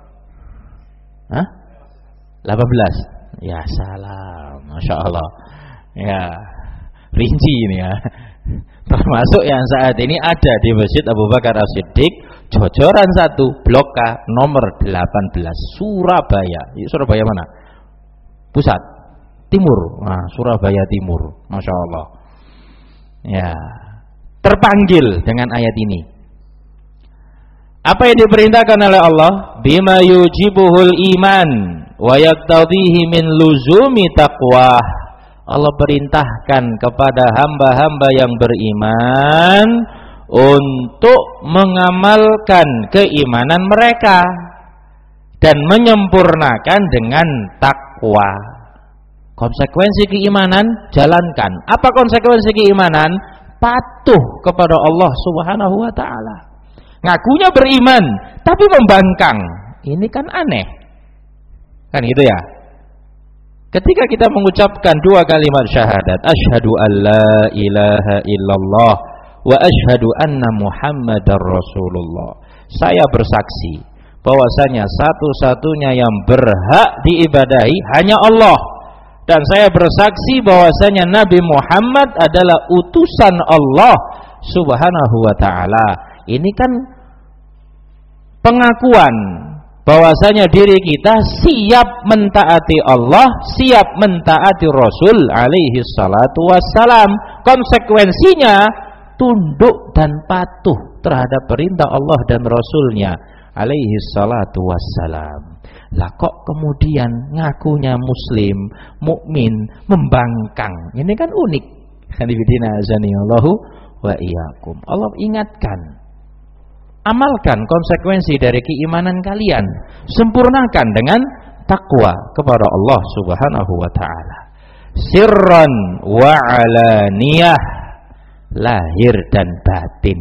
Hah? delapan belas. Ya salam, Masya Allah. Ya, rinci ini ya. Termasuk yang saat ini ada di Masjid Abu Bakar As-Siddiq Jojoran satu, blok K, nomor delapan belas, Surabaya. Surabaya mana? Pusat, Timur. Nah, Surabaya Timur. Masya Allah. Ya, terpanggil dengan ayat ini. Apa yang diperintahkan oleh Allah? Bima yujibuhul iman wa yaktadhihi min luzumi taqwa. Allah perintahkan kepada hamba-hamba yang beriman untuk mengamalkan keimanan mereka dan menyempurnakan dengan takwa. Konsekuensi keimanan, jalankan. Apa konsekuensi keimanan? Patuh kepada Allah Subhanahu wa taala. Ngakunya beriman tapi membangkang. Ini kan aneh. Kan gitu ya? Ketika kita mengucapkan dua kalimat syahadat, asyhadu an la ilaha illallah wa asyhadu anna muhammadar rasulullah. Saya bersaksi bahwasanya satu-satunya yang berhak diibadahi hanya Allah, dan saya bersaksi bahwasanya Nabi Muhammad adalah utusan Allah Subhanahu wa taala. Ini kan pengakuan bahwasanya diri kita siap mentaati Allah, siap mentaati Rasul alaihi salatu wassalam. Konsekuensinya tunduk dan patuh terhadap perintah Allah dan Rasulnya alaihi salatu wassalam. Lah kok kemudian ngakunya muslim, mukmin, membangkang? Ini kan unik. Hanifidina azanillahu wa iyyakum. Allah ingatkan, amalkan konsekuensi dari keimanan kalian, sempurnakan dengan takwa kepada Allah Subhanahu wa taala. Sirran wa alaniyah, lahir dan batin.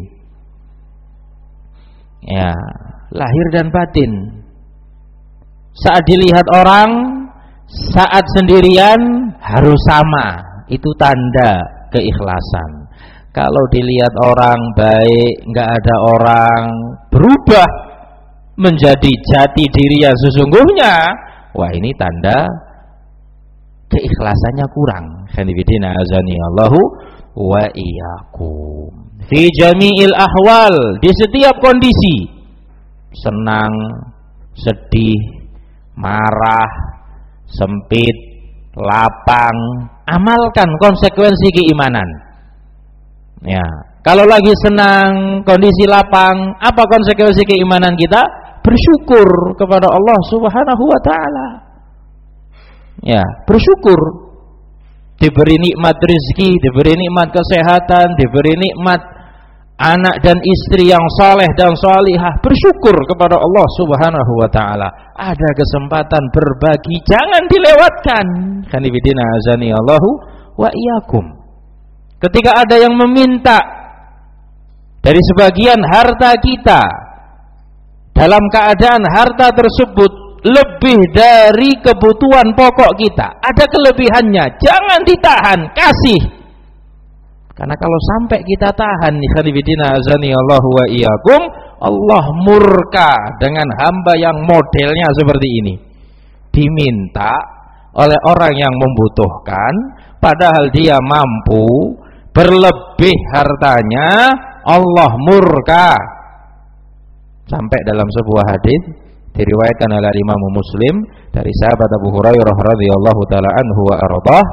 Ya, lahir dan batin. Saat dilihat orang, saat sendirian harus sama. Itu tanda keikhlasan. Kalau dilihat orang baik, nggak ada orang, berubah menjadi jati diri yang sesungguhnya, wah ini tanda keikhlasannya kurang. Hanifidina azani Allahu wa iyyakum. Fi jami'il ahwal, di setiap kondisi, senang, sedih, marah, sempit, lapang, amalkan konsekuensi keimanan. Ya, kalau lagi senang, kondisi lapang, apa konsekuensi keimanan kita? Bersyukur kepada Allah Subhanahu wa taala. Ya, bersyukur. Diberi nikmat rezeki, diberi nikmat kesehatan, diberi nikmat anak dan istri yang saleh dan salihah, bersyukur kepada Allah Subhanahu wa taala. Ada kesempatan berbagi, jangan dilewatkan. Hanifidina azani Allahu wa iyyakum. Ketika ada yang meminta dari sebagian harta kita, dalam keadaan harta tersebut lebih dari kebutuhan pokok kita, ada kelebihannya, jangan ditahan, kasih. Karena kalau sampai kita tahan, ikhwanifidina azani Allahu wa iyyakum, Allah murka dengan hamba yang modelnya seperti ini. Diminta oleh orang yang membutuhkan, padahal dia mampu, berlebih hartanya, Allah murka. Sampai dalam sebuah hadis diriwayatkan oleh Imam Muslim dari sahabat Abu Hurairah radhiyallahu taala anhu wa ardhah,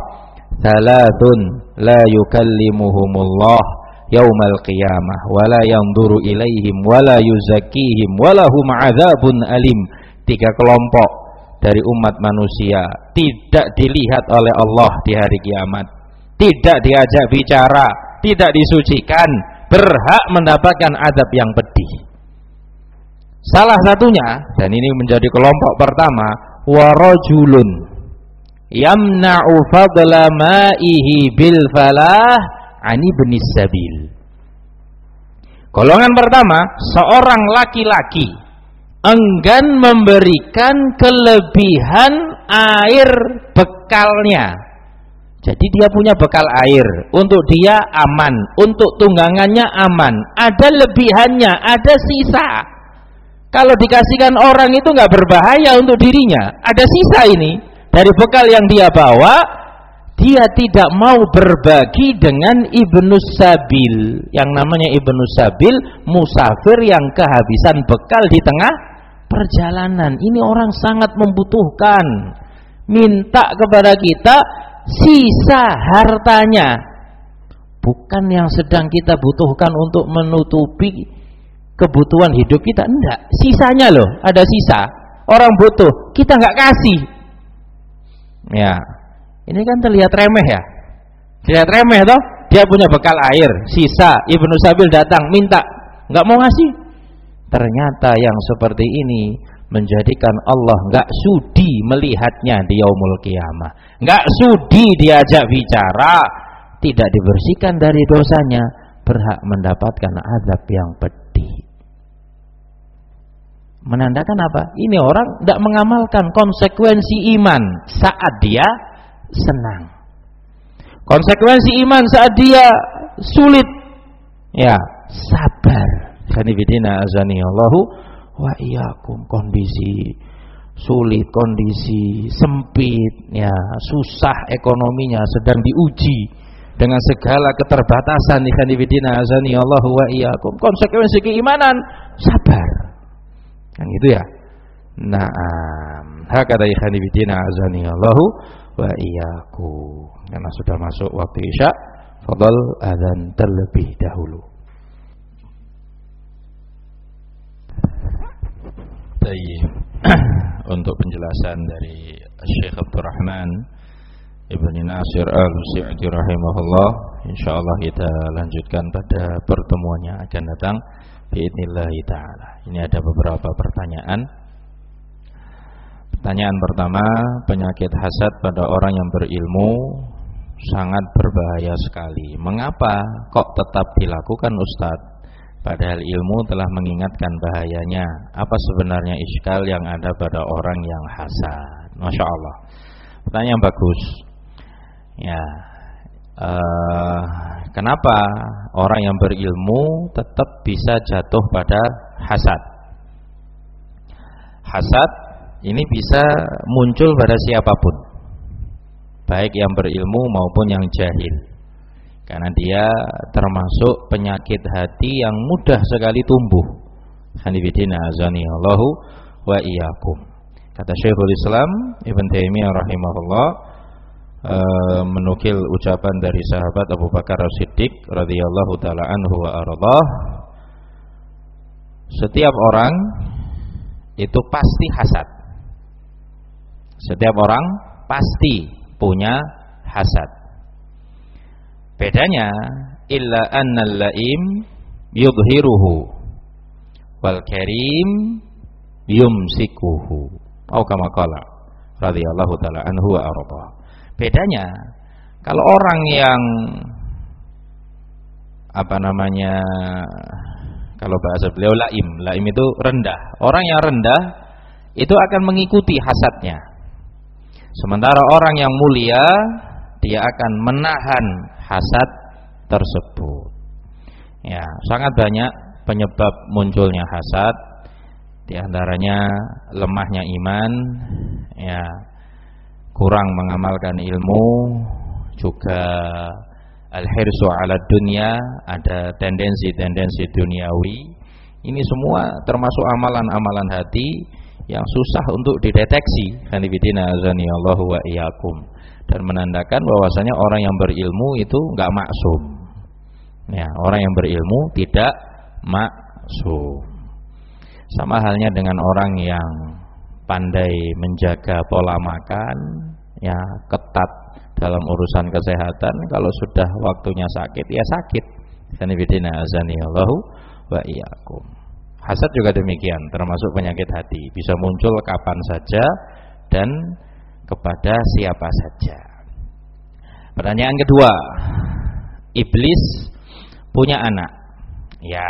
Thalathun la yukallimuhumullah yaumal qiyamah wala yanzuru ilaihim wala yuzakkihim walahum adzabun alim. Tiga kelompok dari umat manusia tidak dilihat oleh Allah di hari kiamat, tidak diajak bicara, tidak disucikan, berhak mendapatkan azab yang pedih. Salah satunya, dan ini menjadi kelompok pertama, warajulun yamna'u fadla ma'ihi bil falah ani benis sabil. Golongan pertama, seorang laki-laki enggan memberikan kelebihan air bekalnya. Jadi dia punya bekal air, untuk dia aman, untuk tunggangannya aman, ada lebihannya, ada sisa. Kalau dikasihkan orang itu nggak berbahaya untuk dirinya, ada sisa ini dari bekal yang dia bawa. Dia tidak mau berbagi dengan ibnus sabil. Yang namanya ibnus sabil, musafir yang kehabisan bekal di tengah perjalanan. Ini orang sangat membutuhkan, minta kepada kita sisa hartanya, bukan yang sedang kita butuhkan untuk menutupi kebutuhan hidup kita. Enggak, sisanya loh, ada sisa. Orang butuh, kita nggak kasih. Ya, ini kan terlihat remeh ya, terlihat remeh toh. Dia punya bekal air, sisa. Ibnu Sabil datang minta, nggak mau ngasih. Ternyata yang seperti ini menjadikan Allah nggak sudi melihatnya di yaumul qiyamah, nggak sudi diajak bicara, tidak dibersihkan dari dosanya, berhak mendapatkan azab yang pedih. Menandakan apa? Ini orang tidak mengamalkan konsekuensi iman saat dia senang, konsekuensi iman saat dia sulit, ya sabar. Kanibidina azani Allahu wa iyyakum, kondisi sulit, kondisi sempit, ya susah ekonominya, sedang diuji dengan segala keterbatasan. Kanibidina azani Allahu wa iyyakum, konsekuensi keimanan sabar. Kan gitu ya. Naam, hakada ikhwanifidina azani Allahu wa iyyakum. Karena sudah masuk waktu Isya, fadhal adzan terlebih dahulu. Baik. Untuk penjelasan dari Syekh Abdurrahman Ibnu Nasir Al-Sa'di rahimahullah, insyaallah kita lanjutkan pada pertemuan yang akan datang biidznillah taala. Ini ada beberapa pertanyaan. Pertanyaan pertama, penyakit hasad pada orang yang berilmu sangat berbahaya sekali. Mengapa kok tetap dilakukan Ustadz? Padahal ilmu telah mengingatkan bahayanya. Apa sebenarnya iskal yang ada pada orang yang hasad? Masya Allah, pertanyaan bagus. Ya, uh, kenapa orang yang berilmu tetap bisa jatuh pada hasad? Hasad ini bisa muncul pada siapapun, baik yang berilmu maupun yang jahil, karena dia termasuk penyakit hati yang mudah sekali tumbuh. Hanifidina azani Allahu wa iyyakum. Kata Syekhul Islam Ibn Taimiyah rahimahullah, e, menukil ucapan dari sahabat Abu Bakar As-Siddiq radhiyallahu taala anhu wa ardhah, setiap orang itu pasti hasad. Setiap orang pasti punya hasad. Bedanya illa annal laim yudhiruhu wal karim yumsikuhu. Atau kama qala radhiyallahu taala anhu wa arda. Bedanya, kalau orang yang apa namanya, kalau bahasa beliau laim, laim itu rendah. Orang yang rendah itu akan mengikuti hasadnya. Sementara orang yang mulia, dia akan menahan hasad tersebut. Ya, sangat banyak penyebab munculnya hasad. Di antaranya lemahnya iman, ya, kurang mengamalkan ilmu, juga al-hirsu 'ala dunya, ada tendensi-tendensi duniawi. Ini semua termasuk amalan-amalan hati yang susah untuk dideteksi, hanifidina azanillahu wa iyyakum, dan menandakan bahwasanya orang yang berilmu itu enggak maksum. Ya, orang yang berilmu tidak maksum. Sama halnya dengan orang yang pandai menjaga pola makan, ya ketat dalam urusan kesehatan, kalau sudah waktunya sakit ya sakit. Hanifidina azanillahu wa iyyakum. Hasad juga demikian, termasuk penyakit hati, bisa muncul kapan saja dan kepada siapa saja. Pertanyaan kedua, iblis punya anak? Ya.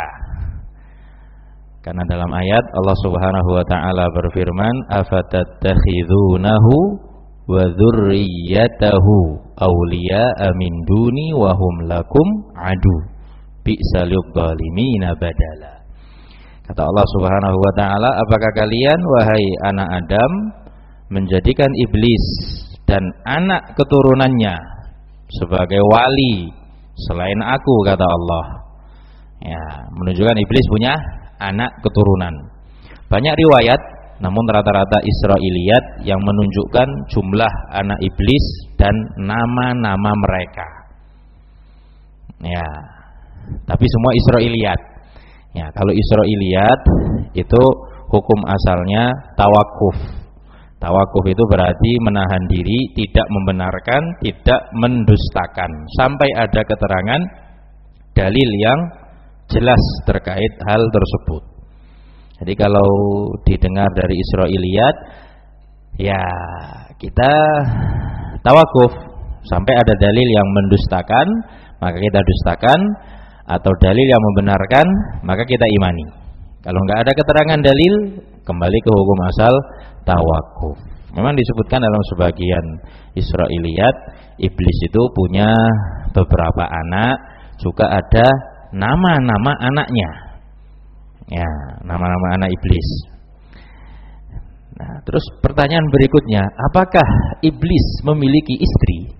Karena dalam ayat Allah Subhanahu wa taala berfirman, afatattakhidunahu wa dzurriyyatahu awliya'a min duni wa hum lakum adu bi'sal lidzalimina badala. Kata Allah Subhanahu wa taala, apakah kalian wahai anak Adam menjadikan iblis dan anak keturunannya sebagai wali selain aku, kata Allah. Ya, menunjukkan iblis punya anak keturunan. Banyak riwayat, namun rata-rata Israiliyat yang menunjukkan jumlah anak iblis dan nama-nama mereka. Ya, tapi semua Israiliyat. Ya, kalau Israiliyat itu hukum asalnya tawakuf. Tawakuf itu berarti menahan diri, tidak membenarkan, tidak mendustakan sampai ada keterangan dalil yang jelas terkait hal tersebut. Jadi kalau didengar dari Israiliyat, ya kita tawakuf sampai ada dalil yang mendustakan, maka kita dustakan, atau dalil yang membenarkan, maka kita imani. Kalau enggak ada keterangan dalil, kembali ke hukum asal tawakuf. Memang disebutkan dalam sebagian Israiliyat, iblis itu punya beberapa anak, juga ada nama-nama anaknya. Ya, nama-nama anak iblis. Nah, terus pertanyaan berikutnya, apakah iblis memiliki istri?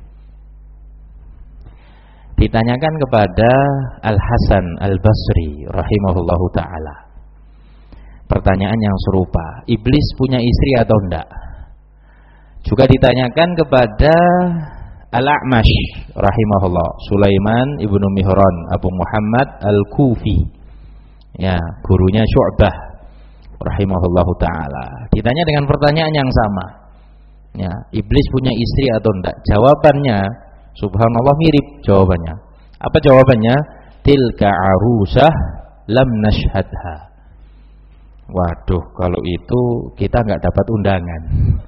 Ditanyakan kepada Al-Hasan Al-Basri rahimahullahu ta'ala. Pertanyaan yang serupa, iblis punya istri atau enggak? Juga ditanyakan kepada Al-A'mash rahimahullah, Sulaiman ibnu Mihran Abu Muhammad Al-Kufi, ya, gurunya Syu'bah rahimahullahu ta'ala. Ditanya dengan pertanyaan yang sama, ya, iblis punya istri atau enggak? Jawabannya subhanallah mirip jawabannya. Apa jawabannya? Tilka arusah lam nashhadha. Waduh, kalau itu kita enggak dapat undangan.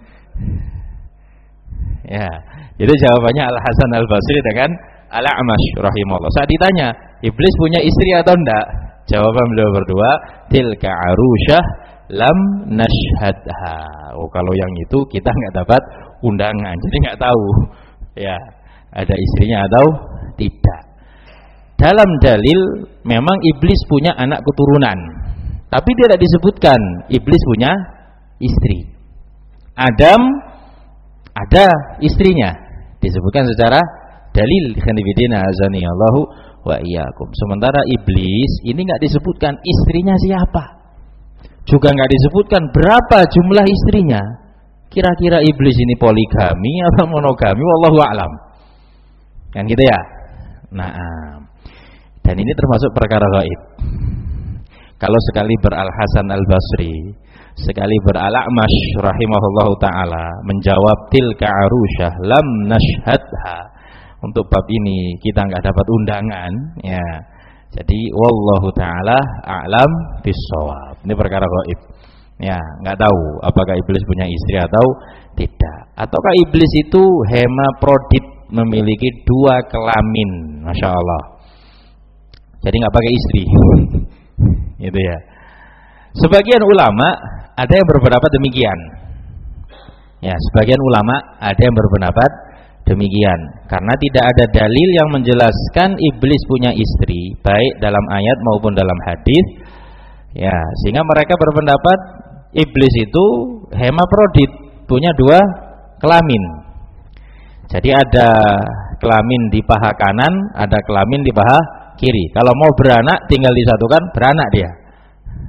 Ya, itu jawabannya Al-Hasan Al-Basri dengan Al-A'mash rahimahullah. Saat ditanya, iblis punya istri atau enggak? Jawaban beliau berdua, tilka arusyah lam nashhadha. Oh, kalau yang itu kita enggak dapat undangan, jadi enggak tahu. Ya, ada istrinya atau tidak. Dalam dalil memang iblis punya anak keturunan, tapi tidak disebutkan iblis punya istri. Adam ada istrinya, disebutkan secara dalil. Khanifidina azanillahu wa iyyakum. Sementara iblis ini enggak disebutkan istrinya siapa, juga enggak disebutkan berapa jumlah istrinya. Kira-kira iblis ini poligami atau monogami, wallahu a'lam. Kan gitu ya. Nah, dan ini termasuk perkara gaib. Kalau sekali ber-Al-Hasan Al-Basri, sekali ber-Al-A'mash rahimahullahu ta'ala menjawab tilka arusyah lam nashhadha, untuk bab ini kita enggak dapat undangan, ya. Jadi wallahu ta'ala a'lam bis-shawab. Ini perkara gaib. Ya, enggak tahu apakah iblis punya istri atau tidak. Ataukah iblis itu hemaprodit, memiliki dua kelamin, masya Allah. Jadi nggak pakai istri, gitu ya. Sebagian ulama ada yang berpendapat demikian. Ya, sebagian ulama ada yang berpendapat demikian, karena tidak ada dalil yang menjelaskan iblis punya istri, baik dalam ayat maupun dalam hadis. Ya, sehingga mereka berpendapat iblis itu hemaprodit, punya dua kelamin. Jadi ada kelamin di paha kanan, ada kelamin di paha kiri. Kalau mau beranak tinggal disatukan, beranak dia.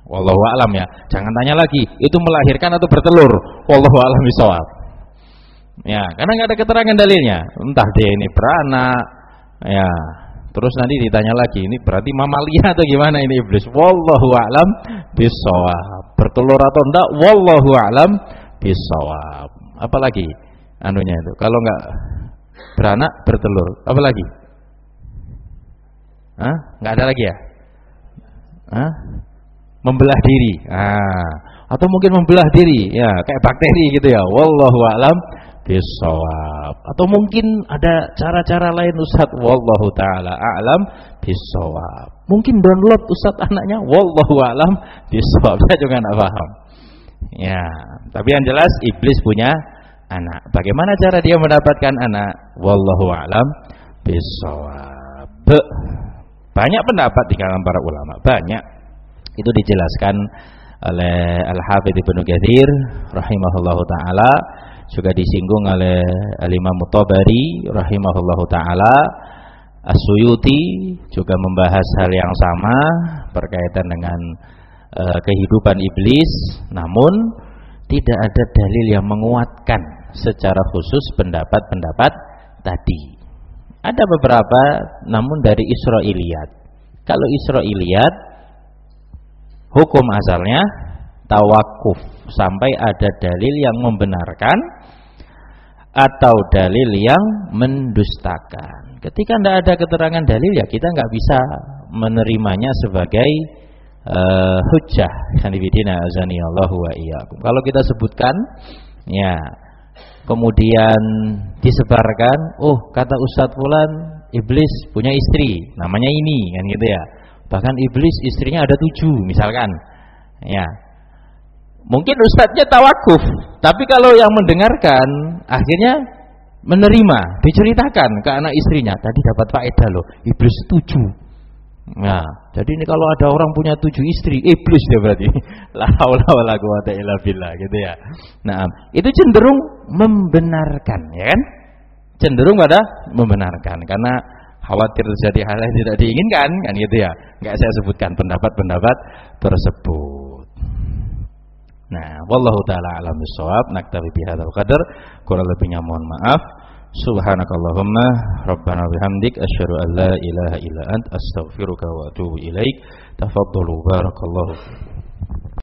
Wallahu a'lam ya. Jangan tanya lagi, itu melahirkan atau bertelur? Wallahu a'lam bishawab. Ya, karena nggak ada keterangan dalilnya. Entah dia ini beranak, ya. Terus nanti ditanya lagi, ini berarti mamalia atau gimana ini iblis? Wallahu a'lam bishawab. Bertelur atau enggak? Wallahu a'lam bishawab. Apalagi anunya itu? Kalau nggak beranak, bertelur. Apalagi? Hah? Nggak ada lagi ya? Hah? Membelah diri. Ah, atau mungkin membelah diri, ya, kayak bakteri gitu ya. Wallahu a'lam bishawab. Atau mungkin ada cara-cara lain Ustaz. Wallahu taala a'lam bishawab. Mungkin download Ustaz anaknya. Wallahu a'lam bishawab. Saya juga enggak paham. Ya, tapi yang jelas iblis punya anak. Bagaimana cara dia mendapatkan anak? Wallahu a'lam bishawab. Banyak pendapat di kalangan para ulama, banyak. Itu dijelaskan oleh Al-Hafidz Ibnu Katsir rahimahullahu taala, juga disinggung oleh Al-Imam At-Tabari rahimahullahu taala. As-Suyuti juga membahas hal yang sama berkaitan dengan uh, kehidupan iblis, namun tidak ada dalil yang menguatkan secara khusus pendapat-pendapat tadi. Ada beberapa, namun dari Israiliyat. Kalau Israiliyat, hukum asalnya tawakuf sampai ada dalil yang membenarkan atau dalil yang mendustakan. Ketika tidak ada keterangan dalil, ya kita nggak bisa menerimanya sebagai uh, hujjah. Sanibidina azanillahu wa iyyakum. Kalau kita sebutkan, ya, kemudian disebarkan, oh kata Ustadz Fulan, iblis punya istri, namanya ini, kan gitu ya. Bahkan iblis istrinya ada tujuh, misalkan, ya. Mungkin ustadznya tawakuf, tapi kalau yang mendengarkan akhirnya menerima, diceritakan ke anak istrinya, tadi dapat faedah loh, iblis tujuh. Nah, jadi ini kalau ada orang punya tujuh istri, iblis dia berarti. La haula wala quwata illa billah, gitu ya. Nah, itu cenderung membenarkan, ya kan? Cenderung pada membenarkan, karena khawatir terjadi hal yang tidak diinginkan, kan gitu ya. Enggak saya sebutkan pendapat-pendapat tersebut. Nah, wallahu taala a'lam bishawab. Naktafi bihadzal qadar, kurang lebihnya mohon maaf. Subhanakallahumma rabbana bihamdik asyhadu an la ilaha illa ant astaghfiruka wa atubu ilaik. Tafaddalu barakallahu fiikum.